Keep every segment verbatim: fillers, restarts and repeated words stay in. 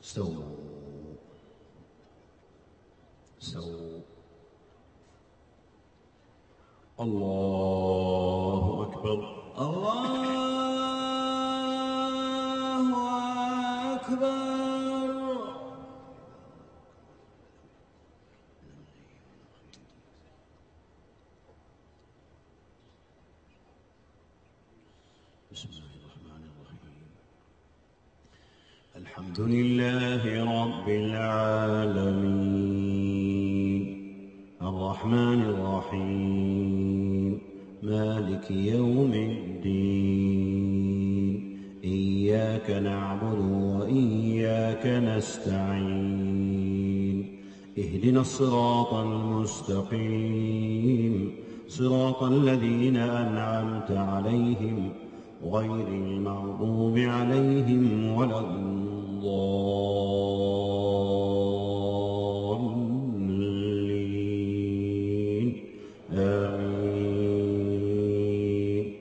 استووا استووا. الله أكبر. الله أكبر. بسم الله الرحمن الرحيم. الحمد لله رب العالمين الرحمن الرحيم مالك يوم الدين إياك نعبد وإياك نستعين اهدنا الصراط المستقيم صراط الذين أنعمت عليهم غير المغضوب عليهم ولا الضالين آمين.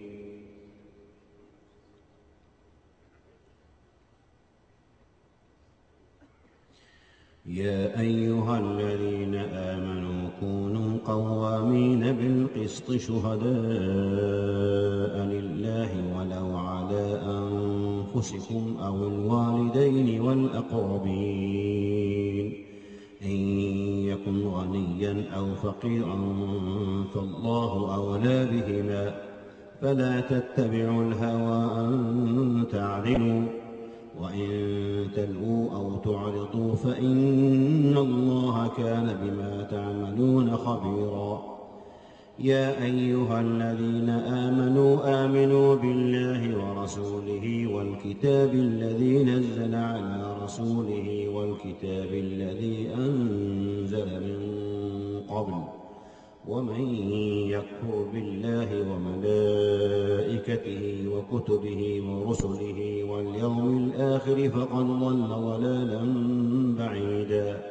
يا أيها الذين آمنوا كونوا قوامين بالقسط شهداء لله ولو على أنفسكم أو الوالدين والأقربين إن يكن غنيا أو فقيرا فالله أولى بهما فلا تتبعوا الهوى أن تعدلوا وإن تلووا أو تعرضوا فإن الله كان بما تعملون خبيرا. يا أيها الذين آمنوا آمنوا بالله ورسوله والكتاب الذي نزل على رسوله والكتاب الذي أنزل من قبل ومن يكفر بالله وملائكته وكتبه ورسله واليوم الآخر فقد ضل ضلالا بعيدا.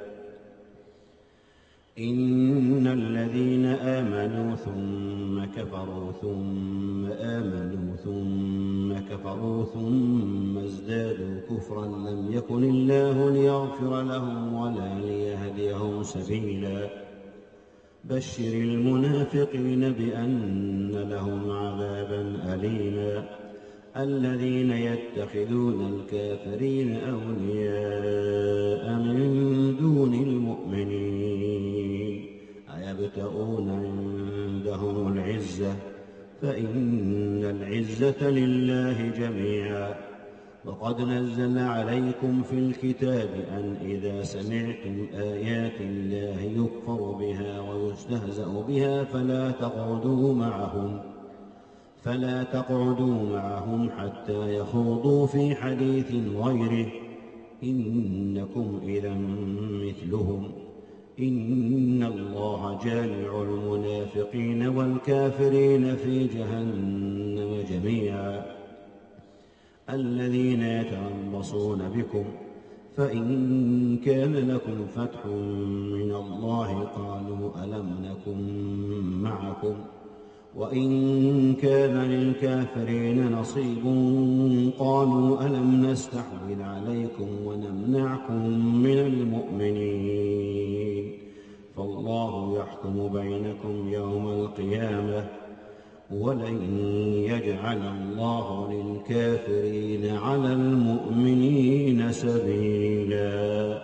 إن الذين آمنوا ثم كفروا ثم آمنوا ثم كفروا ثم ازدادوا كفرا لم يكن الله ليغفر لهم ولا ليهديهم سبيلا. بشر المنافقين بأن لهم عذابا أليما. الذين يتخذون الكافرين أولياء من دون المؤمنين أيبتغون عندهم العزة فإن العزة لله جميعا. وقد نزل عليكم في الكتاب أن إذا سمعتم آيات الله يكفر بها ويستهزأ بها فلا تقعدوا معهم فلا تقعدوا معهم حتى يخوضوا في حديث غيره إنكم إذا مثلهم إن الله جامع المنافقين والكافرين في جهنم جميعا. الذين يتربصون بكم فإن كان لكم فتح من الله قالوا ألم نكن معكم وإن كان للكافرين نصيب قالوا ألم نستحوذ عليكم ونمنعكم من المؤمنين فالله يحكم بينكم يوم القيامة ولن يجعل الله للكافرين على المؤمنين سبيلا.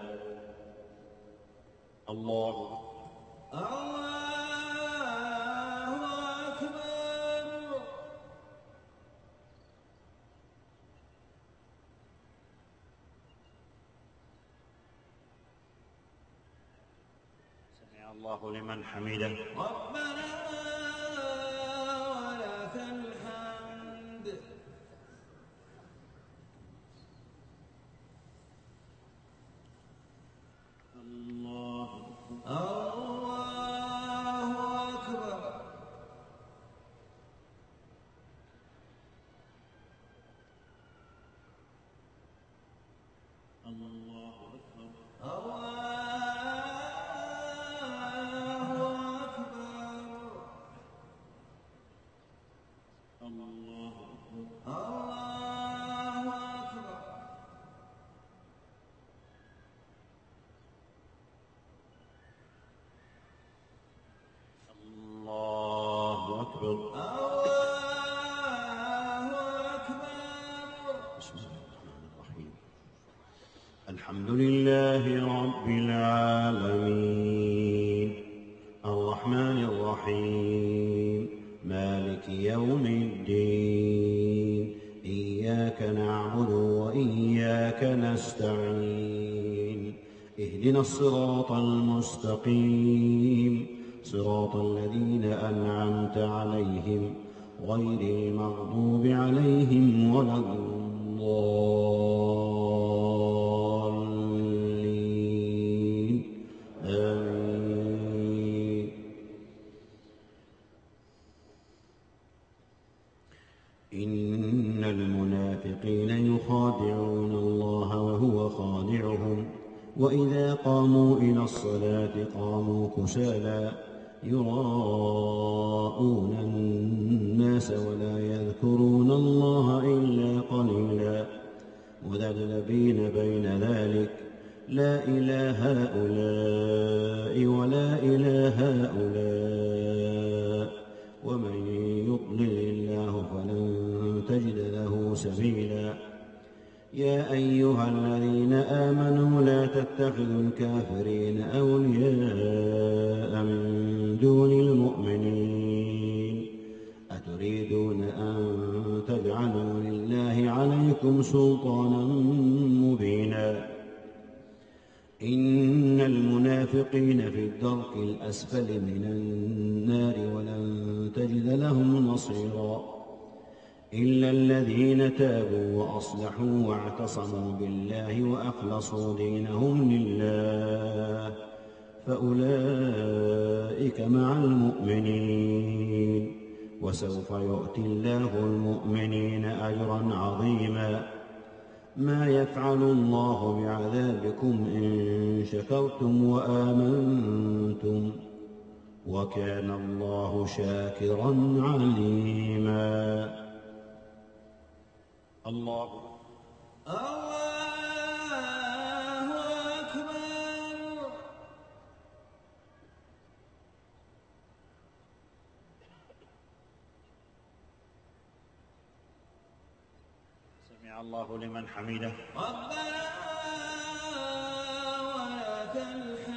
الله الله لمن حمده. ربنا ولك الحمد. الله الله أكبر. الله أكبر. الله أكبر. الحمد لله رب العالمين الرحمن الرحيم مالك يوم الدين إياك نعبد وإياك نستعين اهدنا الصراط المستقيم صراط الذين أنعمت عليهم غير المغضوب عليهم ولا الضالين آمين. إن المنافقين يخادعون الله وهو خادعهم وإذا قاموا إلى الصلاة قاموا كسالى يراءون الناس ولا يذكرون الله إلا قليلا مذبذبين بين ذلك لا إلى هؤلاء ولا إلى هؤلاء ومن يضلل الله فلن تجد له سبيلا. يا أيها الذين آمنوا لا تتخذوا الكافرين أولياء من دون المؤمنين أتريدون أن تجعلوا لله عليكم سلطانا مبينا. إن المنافقين في الدرك الأسفل من النار ولن تجد لهم نصيرا إلا الذين تابوا وأصلحوا واعتصموا بالله وأخلصوا دينهم لله فأولئك مع المؤمنين وسوف يؤتي الله المؤمنين أجرا عظيما. ما يفعل الله بعذابكم إن شكرتم وآمنتم وكان الله شاكرا عليما. الله الله أكبر. سمع الله لمن حمده ربنا ولك الحمد.